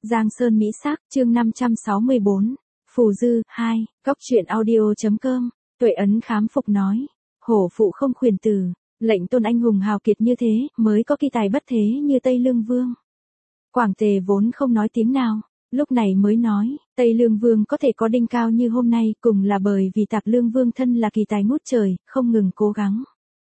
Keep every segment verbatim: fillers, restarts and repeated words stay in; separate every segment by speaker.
Speaker 1: Giang Sơn Mỹ Sắc, chương năm trăm sáu mươi bốn, Phù Dư, hai, góc truyện audio.com, Tuệ Ấn khám phục nói, hổ phụ không khuyển tử, lệnh tôn anh hùng hào kiệt như thế, mới có kỳ tài bất thế như Tây Lương Vương. Quảng Tề vốn không nói tiếng nào, lúc này mới nói, Tây Lương Vương có thể có đinh cao như hôm nay, cùng là bởi vì Tạp Lương Vương thân là kỳ tài ngút trời, không ngừng cố gắng.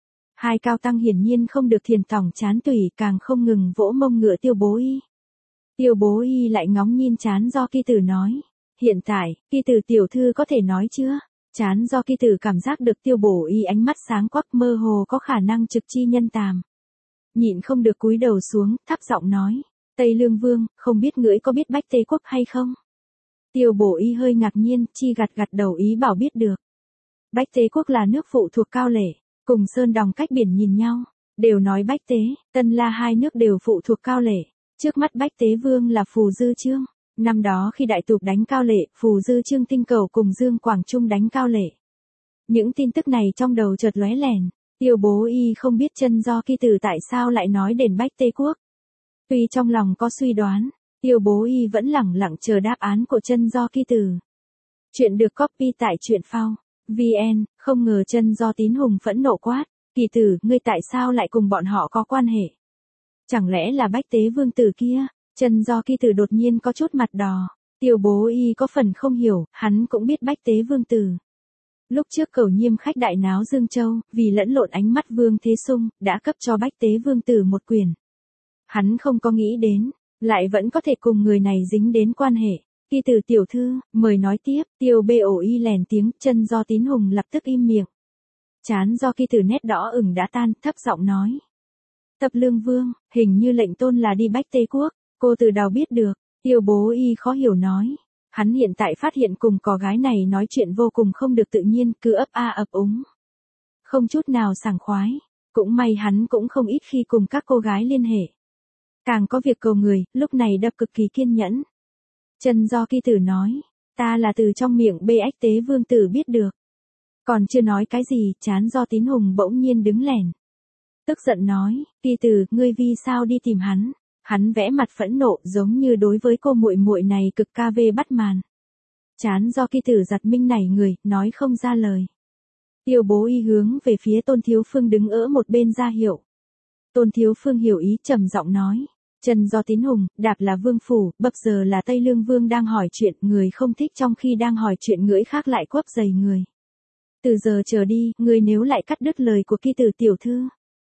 Speaker 1: Hai cao tăng hiển nhiên không được thiền tỏng chán tủy, càng không ngừng vỗ mông ngựa Tiêu Bố Y. Tiêu Bố Y lại ngóng nhìn Chán Do Kỳ Tử nói, hiện tại, Kỳ Tử tiểu thư có thể nói chưa? Chán Do Kỳ Tử cảm giác được Tiêu Bố Y ánh mắt sáng quắc, mơ hồ có khả năng trực chi nhân tàm. Nhịn không được cúi đầu xuống, thấp giọng nói, Tây Lương Vương, không biết ngưỡi có biết Bách Tế Quốc hay không? Tiêu Bố Y hơi ngạc nhiên, chi gật gật đầu ý bảo biết được. Bách Tế Quốc là nước phụ thuộc Cao Lệ, cùng Sơn Đòng cách biển nhìn nhau, đều nói Bách Tế, Tân La hai nước đều phụ thuộc Cao Lệ. Trước mắt Bách Tế Vương là Phù Dư Trương, năm đó khi đại tục đánh Cao Lệ, Phù Dư Trương tinh cầu cùng Dương Quảng Trung đánh Cao Lệ. Những tin tức này trong đầu chợt lóe lèn, Tiêu Bố Y không biết Chân Do Kỳ Tử tại sao lại nói đến Bách Tế Quốc. Tuy trong lòng có suy đoán, Tiêu Bố Y vẫn lẳng lặng chờ đáp án của Chân Do Kỳ Tử. Chuyện được copy tại truyện phao vn, không ngờ Chân Do Tín Hùng phẫn nộ quát, Kỳ Tử, ngươi tại sao lại cùng bọn họ có quan hệ? Chẳng lẽ là Bách Tế Vương tử kia? Chân Do Kỳ Tử đột nhiên có chút mặt đỏ. Tiêu Bố Y có phần không hiểu, hắn cũng biết Bách Tế Vương tử. Lúc trước Cẩu Nhiêm khách đại náo Dương Châu, vì lẫn lộn ánh mắt Vương Thế Sung, đã cấp cho Bách Tế Vương tử một quyền. Hắn không có nghĩ đến, lại vẫn có thể cùng người này dính đến quan hệ. Kỳ Tử tiểu thư, mời nói tiếp. Tiêu Bố Y lèn tiếng, Chân Do Tín Hùng lập tức im miệng. Chán Do Kỳ Tử nét đỏ ửng đã tan, thấp giọng nói. Tập Lương Vương, hình như lệnh tôn là đi Bách Tế Quốc, cô từ đâu biết được? Tiêu Bố Y khó hiểu nói. Hắn hiện tại phát hiện cùng cò gái này nói chuyện vô cùng không được tự nhiên, cứ ấp a ấp úng. Không chút nào sảng khoái, cũng may hắn cũng không ít khi cùng các cô gái liên hệ. Càng có việc cầu người, lúc này đập cực kỳ kiên nhẫn. Chân Do Kỳ Tử nói, ta là từ trong miệng Bách Tế Vương tử biết được. Còn chưa nói cái gì, Chán Do Tín Hùng bỗng nhiên đứng lẻn. Tức giận nói, Kỳ Tử, ngươi vì sao đi tìm hắn? Hắn vẽ mặt phẫn nộ, giống như đối với cô muội muội này cực ca vê bắt màn. Chán Do Kỳ Tử giật minh nảy người, nói không ra lời. Tiêu Bố Y hướng về phía Tôn Thiếu Phương đứng ở một bên ra hiệu. Tôn Thiếu Phương hiểu ý, trầm giọng nói, Chân Do Tín Hùng, đạp là vương phủ, bập giờ là Tây Lương Vương đang hỏi chuyện, người không thích trong khi đang hỏi chuyện ngưỡi khác lại quấp giày người. Từ giờ trở đi, người nếu lại cắt đứt lời của Kỳ Tử tiểu thư,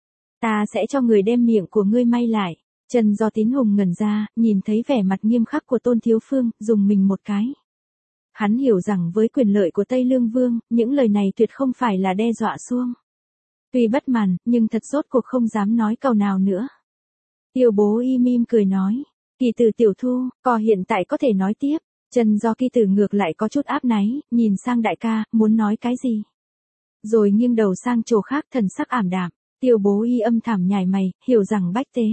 Speaker 1: ta sẽ cho người đem miệng của ngươi may lại. Chân Do Tín Hùng ngẩn ra, nhìn thấy vẻ mặt nghiêm khắc của Tôn Thiếu Phương, dùng mình một cái. Hắn hiểu rằng với quyền lợi của Tây Lương Vương, những lời này tuyệt không phải là đe dọa xuông. Tuy bất màn, nhưng thật rốt cuộc không dám nói câu nào nữa. Tiêu Bố Y mỉm cười nói, Kỳ Tử tiểu thu, cò hiện tại có thể nói tiếp. Chân Do Kỳ Tử ngược lại có chút áp náy, nhìn sang đại ca, muốn nói cái gì? Rồi nghiêng đầu sang chỗ khác, thần sắc ảm đạm. Tiêu Bố Y âm thầm nhảy mày, hiểu rằng Bách Tế,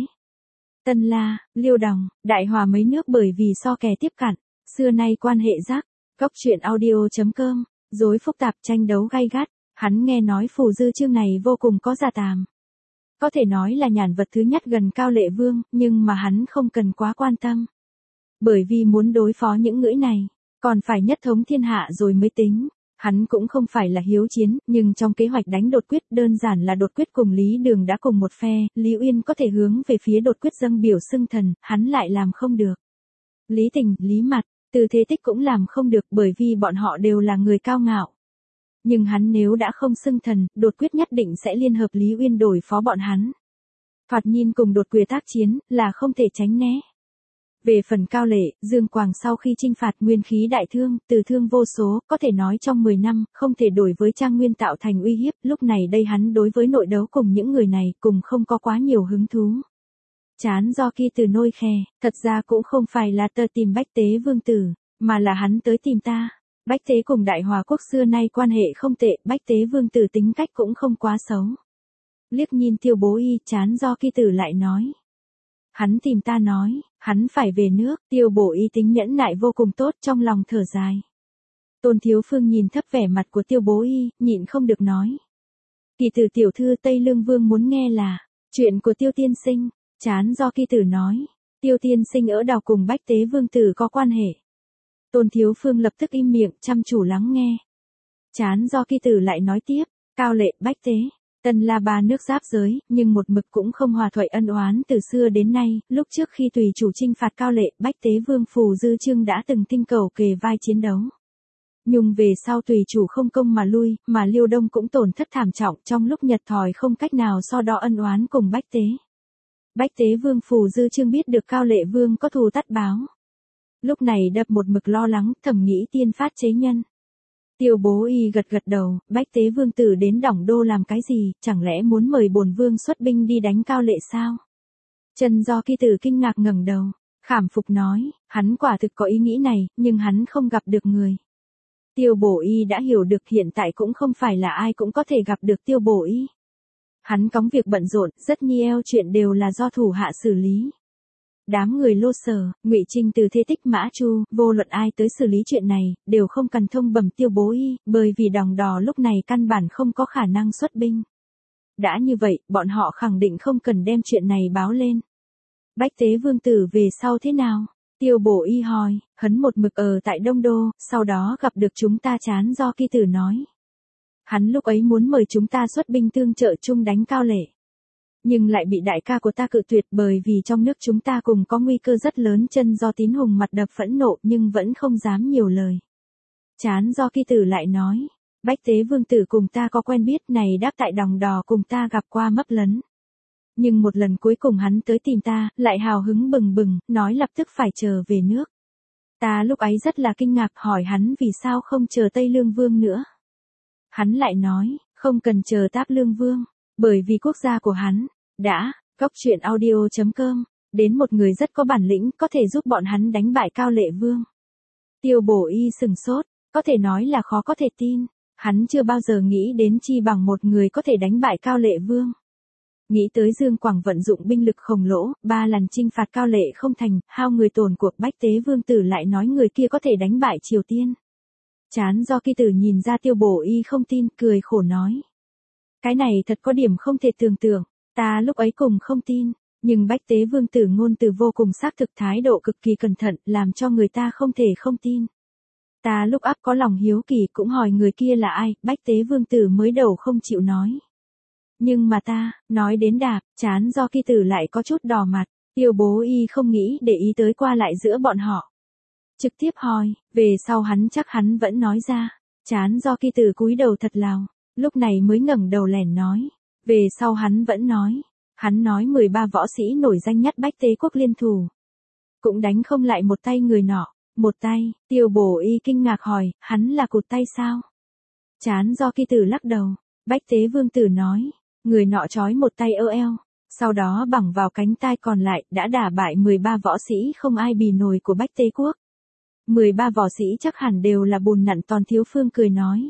Speaker 1: Tân La, Liêu Đòng, Đại Hòa mấy nước bởi vì so kè tiếp cận, xưa nay quan hệ rắc. Góc truyện audio.com, rối phức tạp tranh đấu gay gắt. Hắn nghe nói Phù Dư Trương này vô cùng có gia tàm. Có thể nói là nhàn vật thứ nhất gần Cao Lệ Vương, nhưng mà hắn không cần quá quan tâm. Bởi vì muốn đối phó những ngưỡi này, còn phải nhất thống thiên hạ rồi mới tính. Hắn cũng không phải là hiếu chiến, nhưng trong kế hoạch đánh Đột Quyết đơn giản là Đột Quyết cùng Lý Đường đã cùng một phe, Lý Uyên có thể hướng về phía Đột Quyết dâng biểu xưng thần, hắn lại làm không được. Lý Tình, Lý Mặt, Từ Thế Tích cũng làm không được bởi vì bọn họ đều là người cao ngạo. Nhưng hắn nếu đã không xưng thần, Đột Quyết nhất định sẽ liên hợp Lý Uyên đổi phó bọn hắn. Thoạt nhìn cùng Đột Quyết tác chiến, là không thể tránh né. Về phần Cao Lệ, Dương Quảng sau khi chinh phạt nguyên khí đại thương, từ thương vô số, có thể nói trong mười năm, không thể đổi với Trang Nguyên tạo thành uy hiếp, lúc này đây hắn đối với nội đấu cùng những người này, cùng không có quá nhiều hứng thú. Chán Do Kỳ Tử nôi khè, thật ra cũng không phải là tơ tìm Bách Tế Vương tử, mà là hắn tới tìm ta. Bách Tế cùng Đại Hòa quốc xưa nay quan hệ không tệ, Bách Tế Vương tử tính cách cũng không quá xấu. Liếc nhìn Tiêu Bố Y, Chán Do Kỳ Tử lại nói. Hắn tìm ta nói, hắn phải về nước. Tiêu Bố Y tính nhẫn nại vô cùng tốt, trong lòng thở dài. Tôn Thiếu Phương nhìn thấp vẻ mặt của Tiêu Bố Y, nhịn không được nói. Kỳ Tử tiểu thư, Tây Lương Vương muốn nghe là chuyện của Tiêu tiên sinh. Chán Do Kỳ Tử nói, Tiêu tiên sinh ở đào cùng Bách Tế Vương Tử có quan hệ. Tôn Thiếu Phương lập tức im miệng, chăm chú lắng nghe. Chán do Kỳ Tử lại nói tiếp, Cao Lệ, Bách Tế, Tân La ba nước giáp giới, nhưng một mực cũng không hòa thuận ân oán từ xưa đến nay, lúc trước khi tùy chủ chinh phạt Cao Lệ, Bách Tế Vương Phù Dư Trương đã từng tinh cầu kề vai chiến đấu. Nhưng về sau tùy chủ không công mà lui, mà Liêu Đông cũng tổn thất thảm trọng trong lúc Nhật Thòi không cách nào so đo ân oán cùng Bách Tế. Bách Tế Vương Phù Dư Trương biết được Cao Lệ Vương có thù tắt báo. Lúc này đập một mực lo lắng, thầm nghĩ tiên phát chế nhân. Tiêu Bố Y gật gật đầu, Bách Tế Vương Tử đến Đổng Đô làm cái gì, chẳng lẽ muốn mời bổn vương xuất binh đi đánh Cao Lệ sao? Chân do Kỳ Tử kinh ngạc ngẩng đầu, khảm phục nói, hắn quả thực có ý nghĩ này, nhưng hắn không gặp được người. Tiêu Bổ Y đã hiểu được hiện tại cũng không phải là ai cũng có thể gặp được Tiêu Bổ Y. Hắn cóng việc bận rộn, rất nhiều chuyện đều là do thủ hạ xử lý. Đám người Lô Sở, Ngụy Trinh từ Thế Tích Mã Chu, vô luận ai tới xử lý chuyện này, đều không cần thông bẩm Tiêu Bố Y, bởi vì Đòng Đò lúc này căn bản không có khả năng xuất binh. Đã như vậy, bọn họ khẳng định không cần đem chuyện này báo lên. Bách Tế Vương Tử về sau thế nào? Tiêu Bổ Y hỏi, hắn một mực ở tại Đông Đô, sau đó gặp được chúng ta chán do Kỳ Tử nói. Hắn lúc ấy muốn mời chúng ta xuất binh tương trợ chung đánh Cao Lệ. Nhưng lại bị đại ca của ta cự tuyệt bởi vì trong nước chúng ta cùng có nguy cơ rất lớn. Chân do Tín Hùng mặt đập phẫn nộ nhưng vẫn không dám nhiều lời. Chán do Kỳ Tử lại nói, Bách Tế Vương Tử cùng ta có quen biết này đáp tại Đòng Đò cùng ta gặp qua mấp lấn. Nhưng một lần cuối cùng hắn tới tìm ta, lại hào hứng bừng bừng, nói lập tức phải trở về nước. Ta lúc ấy rất là kinh ngạc hỏi hắn vì sao không chờ Tây Lương Vương nữa. Hắn lại nói, không cần chờ Táp Lương Vương, bởi vì quốc gia của hắn, đã, Cốc Truyện Audio chấm com, đến một người rất có bản lĩnh có thể giúp bọn hắn đánh bại Cao Lệ Vương. Tiêu Bổ Y sừng sốt, có thể nói là khó có thể tin, hắn chưa bao giờ nghĩ đến chi bằng một người có thể đánh bại Cao Lệ Vương. Nghĩ tới Dương Quảng vận dụng binh lực khổng lỗ, ba lần chinh phạt Cao Lệ không thành, hao người tổn cuộc Bách Tế Vương Tử lại nói người kia có thể đánh bại Triều Tiên. Chán do Kỳ Tử nhìn ra Tiêu Bổ Y không tin, cười khổ nói. Cái này thật có điểm không thể tưởng tượng, ta lúc ấy cùng không tin, nhưng Bách Tế Vương Tử ngôn từ vô cùng xác thực, thái độ cực kỳ cẩn thận, làm cho người ta không thể không tin. Ta lúc áp có lòng hiếu kỳ cũng hỏi người kia là ai, Bách Tế Vương Tử mới đầu không chịu nói. Nhưng mà ta, nói đến đạp, chán do Kỳ Tử lại có chút đỏ mặt, Tiêu Bố Y không nghĩ để ý tới qua lại giữa bọn họ. Trực tiếp hỏi, về sau hắn chắc hắn vẫn nói ra, chán do Kỳ Tử cúi đầu thật lào, lúc này mới ngẩng đầu lẻn nói, về sau hắn vẫn nói, hắn nói mười ba võ sĩ nổi danh nhất Bách Tế quốc liên thủ. Cũng đánh không lại một tay người nọ, một tay, Tiêu Bổ Y kinh ngạc hỏi, hắn là cụt tay sao? Chán do Kỳ Tử lắc đầu, Bách Tế Vương Tử nói, người nọ trói một tay ơ eo, sau đó bằng vào cánh tay còn lại, đã đả bại mười ba võ sĩ không ai bì nổi của Bách Tế quốc. mười ba võ sĩ chắc hẳn đều là bùn nặn. Toàn Thiếu Phương cười nói.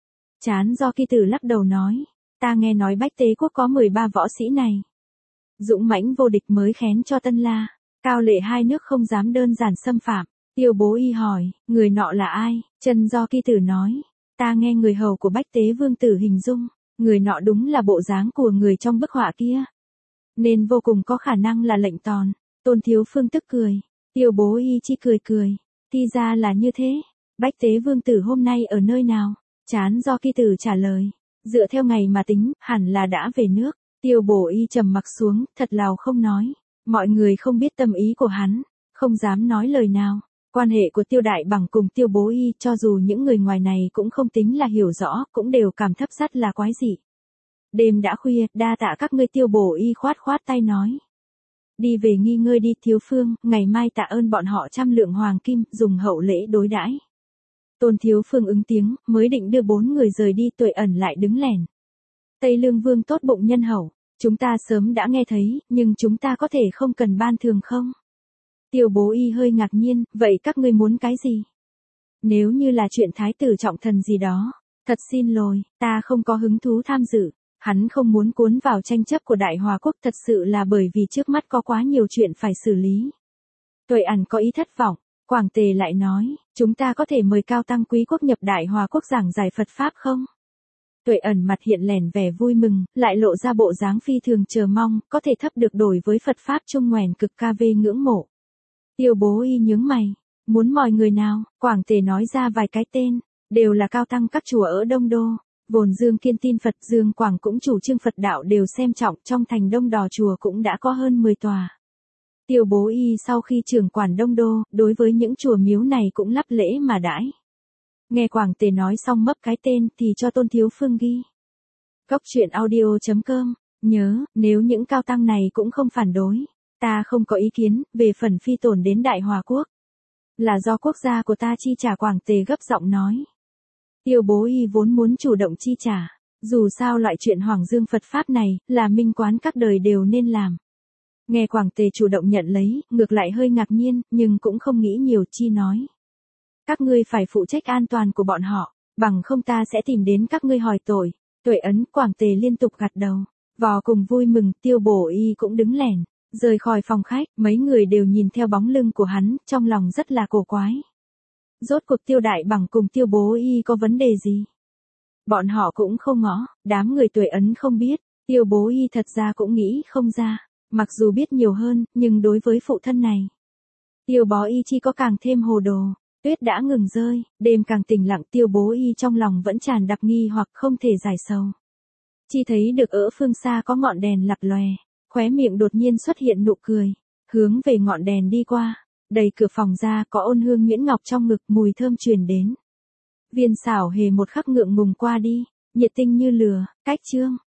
Speaker 1: Chán do Kỳ Tử lắc đầu nói, ta nghe nói Bách Tế quốc có mười ba võ sĩ này. Dũng mãnh vô địch mới khén cho Tân La, Cao Lệ hai nước không dám đơn giản xâm phạm. Tiêu Bố Y hỏi, người nọ là ai? Chân do Kỳ Tử nói, ta nghe người hầu của Bách Tế Vương Tử hình dung, người nọ đúng là bộ dáng của người trong bức họa kia. Nên vô cùng có khả năng là lệnh tòn. Tôn Thiếu Phương tức cười. Tiêu Bố Y chỉ cười cười. Thì ra là như thế. Bách Tế Vương Tử hôm nay ở nơi nào? Chán do Kỳ Tử trả lời. Dựa theo ngày mà tính, hẳn là đã về nước. Tiêu Bổ Y trầm mặc xuống, thật lào không nói. Mọi người không biết tâm ý của hắn, không dám nói lời nào. Quan hệ của Tiêu Đại Bằng cùng Tiêu Bố Y, cho dù những người ngoài này cũng không tính là hiểu rõ, cũng đều cảm thấp rất là quái dị. Đêm đã khuya, đa tạ các ngươi. Tiêu Bổ Y khoát khoát tay nói. Đi về nghỉ ngơi đi Thiếu Phương, ngày mai tạ ơn bọn họ trăm lượng hoàng kim, dùng hậu lễ đối đãi. Tôn Thiếu Phương ứng tiếng, mới định đưa bốn người rời đi. Tuệ Ẩn lại đứng lẻn. Tây Lương Vương tốt bụng nhân hậu, chúng ta sớm đã nghe thấy, nhưng chúng ta có thể không cần ban thường không? Tiêu Bố Y hơi ngạc nhiên, vậy các ngươi muốn cái gì? Nếu như là chuyện thái tử trọng thần gì đó, thật xin lỗi, ta không có hứng thú tham dự. Hắn không muốn cuốn vào tranh chấp của Đại Hòa Quốc, thật sự là bởi vì trước mắt có quá nhiều chuyện phải xử lý. Tuệ Ẩn có ý thất vọng, Quảng Tề lại nói, chúng ta có thể mời Cao Tăng Quý Quốc nhập Đại Hòa Quốc giảng giải Phật Pháp không? Tuệ Ẩn mặt hiện lẻn vẻ vui mừng, lại lộ ra bộ dáng phi thường chờ mong, có thể thấp được đổi với Phật Pháp Trung Ngoèn cực ca vê ngưỡng mộ. Tiêu Bố Y nhướng mày, muốn mời người nào, Quảng Tề nói ra vài cái tên, đều là cao tăng các chùa ở Đông Đô. Vốn Dương Kiên tin Phật, Dương Quảng cũng chủ trương Phật đạo đều xem trọng, trong thành Đông Đò chùa cũng đã có hơn mười tòa. Tiêu Bố Y sau khi trưởng quản Đông Đô, đối với những chùa miếu này cũng lắp lễ mà đãi. Nghe Quảng Tề nói xong mấp cái tên thì cho Tôn Thiếu Phương ghi. Cốc truyện audio chấm com, nhớ, nếu những cao tăng này cũng không phản đối, ta không có ý kiến, về phần phi tổn đến Đại Hòa Quốc. Là do quốc gia của ta chi trả, Quảng Tề gấp giọng nói. Tiêu Bố Y vốn muốn chủ động chi trả, dù sao loại chuyện Hoàng Dương Phật Pháp này, là minh quán các đời đều nên làm. Nghe Quảng Tề chủ động nhận lấy, ngược lại hơi ngạc nhiên, nhưng cũng không nghĩ nhiều chi nói. Các ngươi phải phụ trách an toàn của bọn họ, bằng không ta sẽ tìm đến các ngươi hỏi tội. Tuệ Ấn, Quảng Tề liên tục gật đầu, vò cùng vui mừng, Tiêu Bố Y cũng đứng lẻn, rời khỏi phòng khách, mấy người đều nhìn theo bóng lưng của hắn, trong lòng rất là cổ quái. Rốt cuộc Tiêu Đại Bằng cùng Tiêu Bố Y có vấn đề gì? Bọn họ cũng không ngõ, đám người Tuệ Ấn không biết, Tiêu Bố Y thật ra cũng nghĩ không ra, mặc dù biết nhiều hơn, nhưng đối với phụ thân này, Tiêu Bó Y chi có càng thêm hồ đồ. Tuyết đã ngừng rơi, đêm càng tĩnh lặng, Tiêu Bố Y trong lòng vẫn tràn đập nghi hoặc không thể giải sầu. Chi thấy được ở phương xa có ngọn đèn lập lòe, khóe miệng đột nhiên xuất hiện nụ cười, hướng về ngọn đèn đi qua, đẩy cửa phòng ra, có Ôn Hương nhuyễn ngọc trong ngực, mùi thơm truyền đến. Viên Xảo Hề một khắc ngượng ngùng qua đi, nhiệt tình như lửa, cách chương.